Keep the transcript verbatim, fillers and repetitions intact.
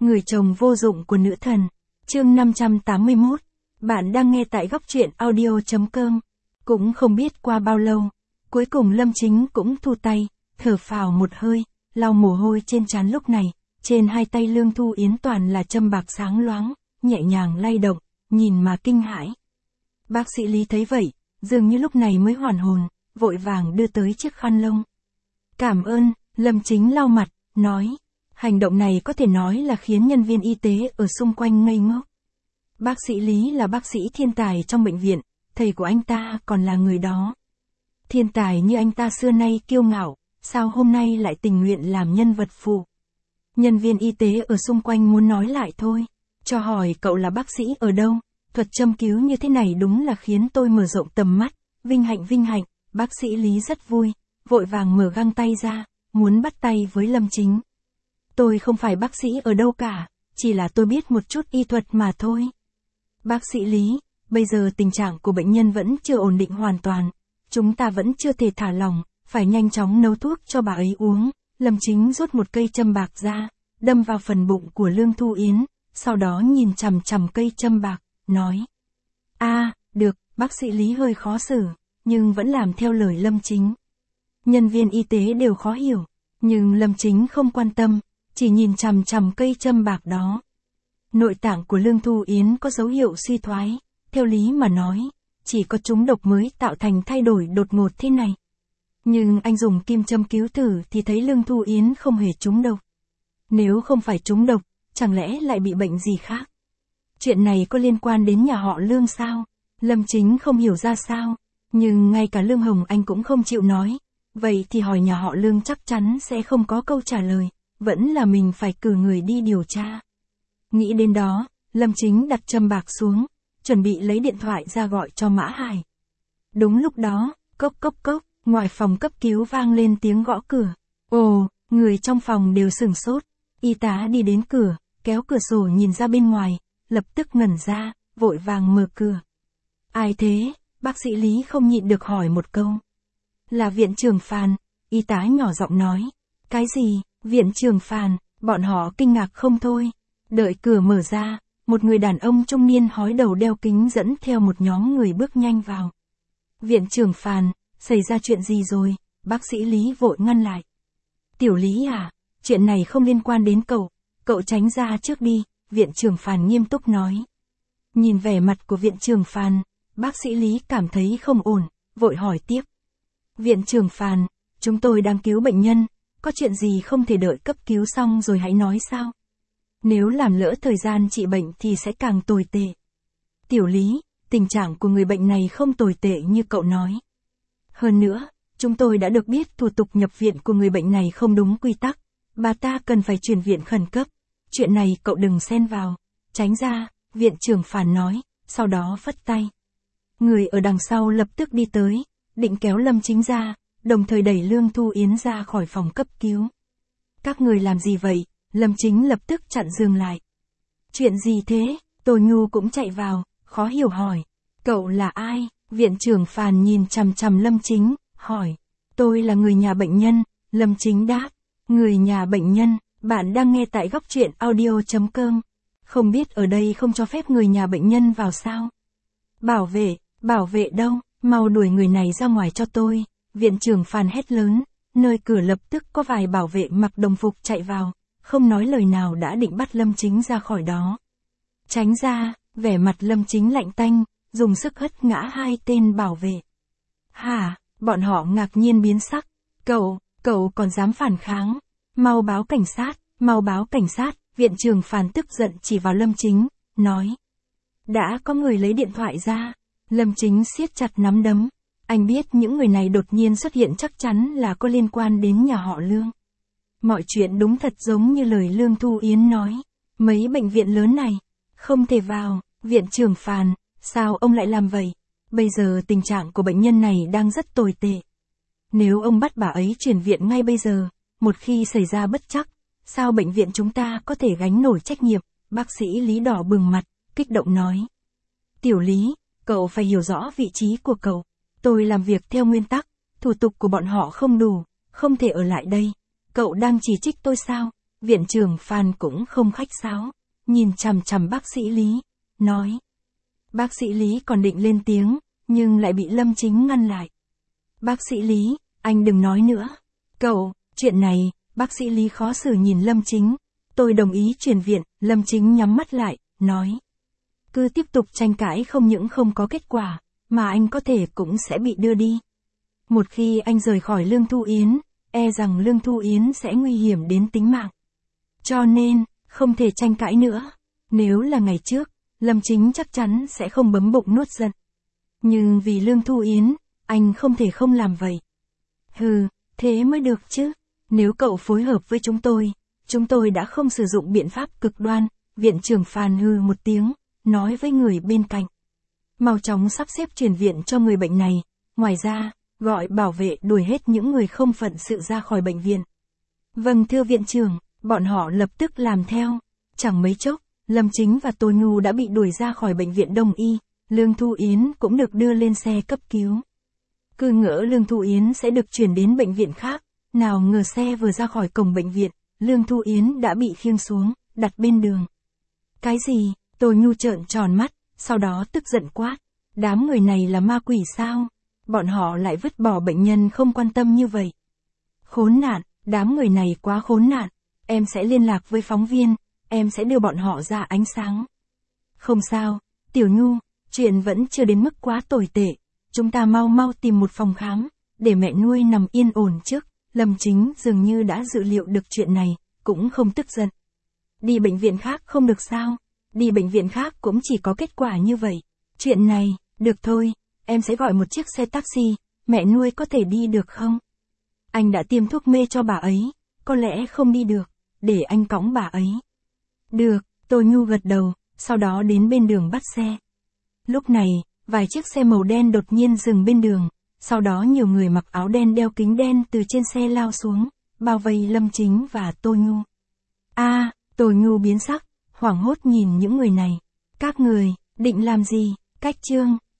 Người chồng vô dụng của nữ thần. Chương năm trăm tám mươi mốt. Bạn đang nghe tại góc truyện audio chấm com. Cũng không biết qua bao lâu, cuối cùng Lâm Chính cũng thu tay, thở phào một hơi, lau mồ hôi trên trán. Lúc này, trên hai tay Lương Thu Yến toàn là châm bạc sáng loáng, nhẹ nhàng lay động, nhìn mà kinh hãi. Bác sĩ Lý thấy vậy, dường như lúc này mới hoàn hồn, vội vàng đưa tới chiếc khăn lông. Cảm ơn. Lâm Chính lau mặt, nói. Hành động này có thể nói là khiến nhân viên y tế ở xung quanh ngây ngốc. Bác sĩ Lý là bác sĩ thiên tài trong bệnh viện, thầy của anh ta còn là người đó. Thiên tài như anh ta xưa nay kiêu ngạo, sao hôm nay lại tình nguyện làm nhân vật phụ? Nhân viên y tế ở xung quanh muốn nói lại thôi. Cho hỏi cậu là bác sĩ ở đâu? Thuật châm cứu như thế này đúng là khiến tôi mở rộng tầm mắt. Vinh hạnh vinh hạnh. Bác sĩ Lý rất vui, vội vàng mở găng tay ra, muốn bắt tay với Lâm Chính. Tôi không phải bác sĩ ở đâu cả, chỉ là tôi biết một chút y thuật mà thôi. Bác sĩ Lý, bây giờ tình trạng của bệnh nhân vẫn chưa ổn định hoàn toàn. Chúng ta vẫn chưa thể thả lỏng, phải nhanh chóng nấu thuốc cho bà ấy uống. Lâm Chính rút một cây châm bạc ra, đâm vào phần bụng của Lương Thu Yến, sau đó nhìn chằm chằm cây châm bạc, nói. a à, được, bác sĩ Lý hơi khó xử, nhưng vẫn làm theo lời Lâm Chính. Nhân viên y tế đều khó hiểu, nhưng Lâm Chính không quan tâm, chỉ nhìn chằm chằm cây châm bạc đó. Nội tạng của Lương Thu Yến có dấu hiệu suy thoái, theo lý mà nói, chỉ có trúng độc mới tạo thành thay đổi đột ngột thế này. Nhưng anh dùng kim châm cứu thử thì thấy Lương Thu Yến không hề trúng độc. Nếu không phải trúng độc, chẳng lẽ lại bị bệnh gì khác? Chuyện này có liên quan đến nhà họ Lương sao? Lâm Chính không hiểu ra sao, nhưng ngay cả Lương Hồng Anh cũng không chịu nói. Vậy thì hỏi nhà họ Lương chắc chắn sẽ không có câu trả lời, vẫn là mình phải cử người đi điều tra. Nghĩ đến đó, Lâm Chính đặt châm bạc xuống, chuẩn bị lấy điện thoại ra gọi cho Mã Hải. Đúng lúc đó, cốc cốc cốc, ngoài phòng cấp cứu vang lên tiếng gõ cửa. Ồ, người trong phòng đều sửng sốt. Y tá đi đến cửa, kéo cửa sổ nhìn ra bên ngoài, lập tức ngẩn ra, vội vàng mở cửa. Ai thế? Bác sĩ Lý không nhịn được hỏi một câu. Là viện trưởng Phàn, y tá nhỏ giọng nói. Cái gì? Viện trưởng Phàn? Bọn họ kinh ngạc không thôi. Đợi cửa mở ra, một người đàn ông trung niên hói đầu đeo kính dẫn theo một nhóm người bước nhanh vào. Viện trưởng Phàn, xảy ra chuyện gì rồi? Bác sĩ Lý vội ngăn lại. Tiểu Lý à, chuyện này không liên quan đến cậu, cậu tránh ra trước đi, viện trưởng Phàn nghiêm túc nói. Nhìn vẻ mặt của viện trưởng Phàn, bác sĩ Lý cảm thấy không ổn, vội hỏi tiếp. Viện trưởng Phàn, chúng tôi đang cứu bệnh nhân, có chuyện gì không thể đợi cấp cứu xong rồi hãy nói sao? Nếu làm lỡ thời gian trị bệnh thì sẽ càng tồi tệ. Tiểu Lý, tình trạng của người bệnh này không tồi tệ như cậu nói. Hơn nữa, chúng tôi đã được biết thủ tục nhập viện của người bệnh này không đúng quy tắc, bà ta cần phải chuyển viện khẩn cấp. Chuyện này cậu đừng xen vào, tránh ra, viện trưởng Phàn nói, sau đó phất tay. Người ở đằng sau lập tức đi tới, định kéo Lâm Chính ra, đồng thời đẩy Lương Thu Yến ra khỏi phòng cấp cứu. Các người làm gì vậy? Lâm Chính lập tức chặn dừng lại. Chuyện gì thế? Tô Nhu cũng chạy vào, khó hiểu hỏi. Cậu là ai? Viện trưởng Phàn nhìn chằm chằm Lâm Chính, hỏi. Tôi là người nhà bệnh nhân, Lâm Chính đáp. Người nhà bệnh nhân, bạn đang nghe tại góc truyện audio chấm com. Không biết ở đây không cho phép người nhà bệnh nhân vào sao? Bảo vệ, bảo vệ đâu, mau đuổi người này ra ngoài cho tôi. Viện trưởng Phàn hét lớn, nơi cửa lập tức có vài bảo vệ mặc đồng phục chạy vào, không nói lời nào đã định bắt Lâm Chính ra khỏi đó. Tránh ra, vẻ mặt Lâm Chính lạnh tanh, dùng sức hất ngã hai tên bảo vệ. Hả, bọn họ ngạc nhiên biến sắc, cậu, cậu còn dám phản kháng, mau báo cảnh sát, mau báo cảnh sát, viện trưởng Phàn tức giận chỉ vào Lâm Chính, nói. Đã có người lấy điện thoại ra, Lâm Chính siết chặt nắm đấm. Anh biết những người này đột nhiên xuất hiện chắc chắn là có liên quan đến nhà họ Lương. Mọi chuyện đúng thật giống như lời Lương Thu Yến nói. Mấy bệnh viện lớn này, không thể vào, viện trưởng Phàn, sao ông lại làm vậy? Bây giờ tình trạng của bệnh nhân này đang rất tồi tệ. Nếu ông bắt bà ấy chuyển viện ngay bây giờ, một khi xảy ra bất trắc, sao bệnh viện chúng ta có thể gánh nổi trách nhiệm? Bác sĩ Lý đỏ bừng mặt, kích động nói. Tiểu Lý, cậu phải hiểu rõ vị trí của cậu. Tôi làm việc theo nguyên tắc, thủ tục của bọn họ không đủ, không thể ở lại đây. Cậu đang chỉ trích tôi sao? Viện trưởng Phan cũng không khách sáo, nhìn chằm chằm bác sĩ Lý, nói. Bác sĩ Lý còn định lên tiếng, nhưng lại bị Lâm Chính ngăn lại. Bác sĩ Lý, anh đừng nói nữa. Cậu, chuyện này, bác sĩ Lý khó xử nhìn Lâm Chính. Tôi đồng ý chuyển viện, Lâm Chính nhắm mắt lại, nói. Cứ tiếp tục tranh cãi không những không có kết quả, mà anh có thể cũng sẽ bị đưa đi. Một khi anh rời khỏi Lương Thu Yến, e rằng Lương Thu Yến sẽ nguy hiểm đến tính mạng. Cho nên, không thể tranh cãi nữa. Nếu là ngày trước, Lâm Chính chắc chắn sẽ không bấm bụng nuốt giận. Nhưng vì Lương Thu Yến, anh không thể không làm vậy. Hừ, thế mới được chứ. Nếu cậu phối hợp với chúng tôi, chúng tôi đã không sử dụng biện pháp cực đoan. Viện trưởng Phan hừ một tiếng, nói với người bên cạnh. Mau chóng sắp xếp chuyển viện cho người bệnh này. Ngoài ra, gọi bảo vệ đuổi hết những người không phận sự ra khỏi bệnh viện. Vâng thưa viện trưởng, bọn họ lập tức làm theo. Chẳng mấy chốc, Lâm Chính và Tô Nhu đã bị đuổi ra khỏi bệnh viện Đông Y. Lương Thu Yến cũng được đưa lên xe cấp cứu. Cứ ngỡ Lương Thu Yến sẽ được chuyển đến bệnh viện khác. Nào ngờ xe vừa ra khỏi cổng bệnh viện, Lương Thu Yến đã bị khiêng xuống, đặt bên đường. Cái gì? Tô Nhu trợn tròn mắt, sau đó tức giận quát. Đám người này là ma quỷ sao? Bọn họ lại vứt bỏ bệnh nhân không quan tâm như vậy. Khốn nạn, đám người này quá khốn nạn. Em sẽ liên lạc với phóng viên, em sẽ đưa bọn họ ra ánh sáng. Không sao, Tiểu Nhu, chuyện vẫn chưa đến mức quá tồi tệ. Chúng ta mau mau tìm một phòng khám, để mẹ nuôi nằm yên ổn trước. Lâm Chính dường như đã dự liệu được chuyện này, cũng không tức giận. Đi bệnh viện khác không được sao? Đi bệnh viện khác cũng chỉ có kết quả như vậy. Chuyện này, được thôi, em sẽ gọi một chiếc xe taxi, mẹ nuôi có thể đi được không? Anh đã tiêm thuốc mê cho bà ấy, có lẽ không đi được, để anh cõng bà ấy. Được, Tô Nhu gật đầu, sau đó đến bên đường bắt xe. Lúc này, vài chiếc xe màu đen đột nhiên dừng bên đường, sau đó nhiều người mặc áo đen đeo kính đen từ trên xe lao xuống, bao vây Lâm Chính và Tô Nhu. A, à, Tô Nhu biến sắc, hoảng hốt nhìn những người này. Các người, định làm gì? Cách chương